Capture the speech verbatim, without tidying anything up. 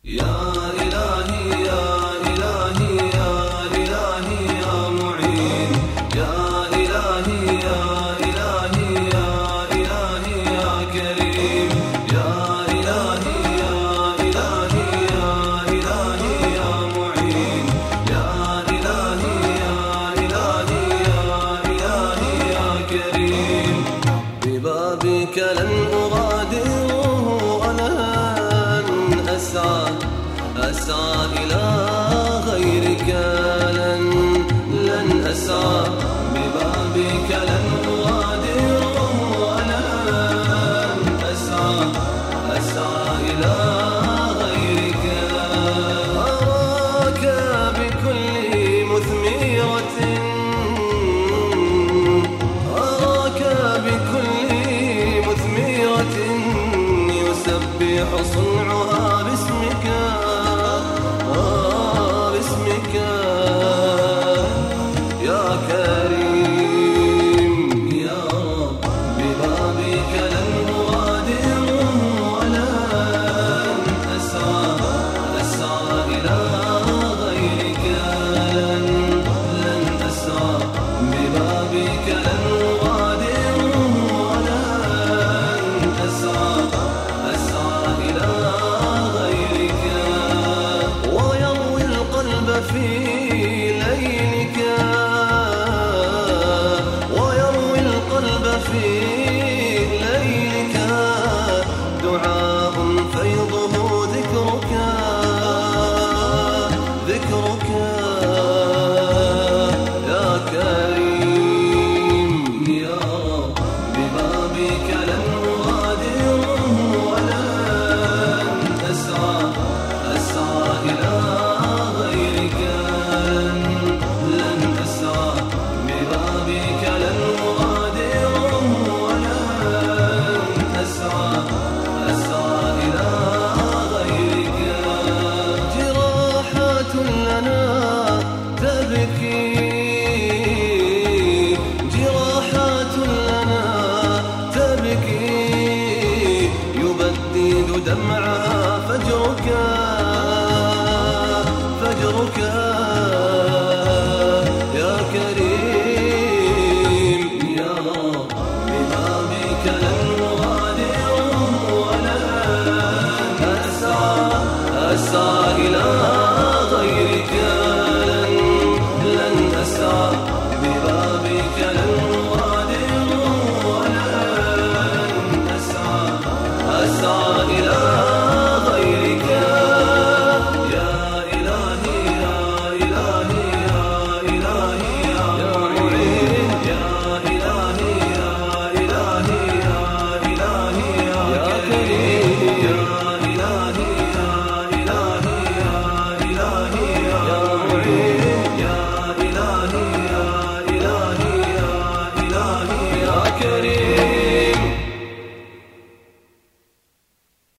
يا إلهي يا إلهي يا إلهي يا معين، يا إلهي يا إلهي يا إلهي يا كريم، يا إلهي يا إلهي يا إلهي يا معين، يا إلهي يا إلهي يا إلهي يا كريم. ببابك لن أغادره أنا، أسعى أسعى إلى غيرك، لن لن أسعى ببابك لن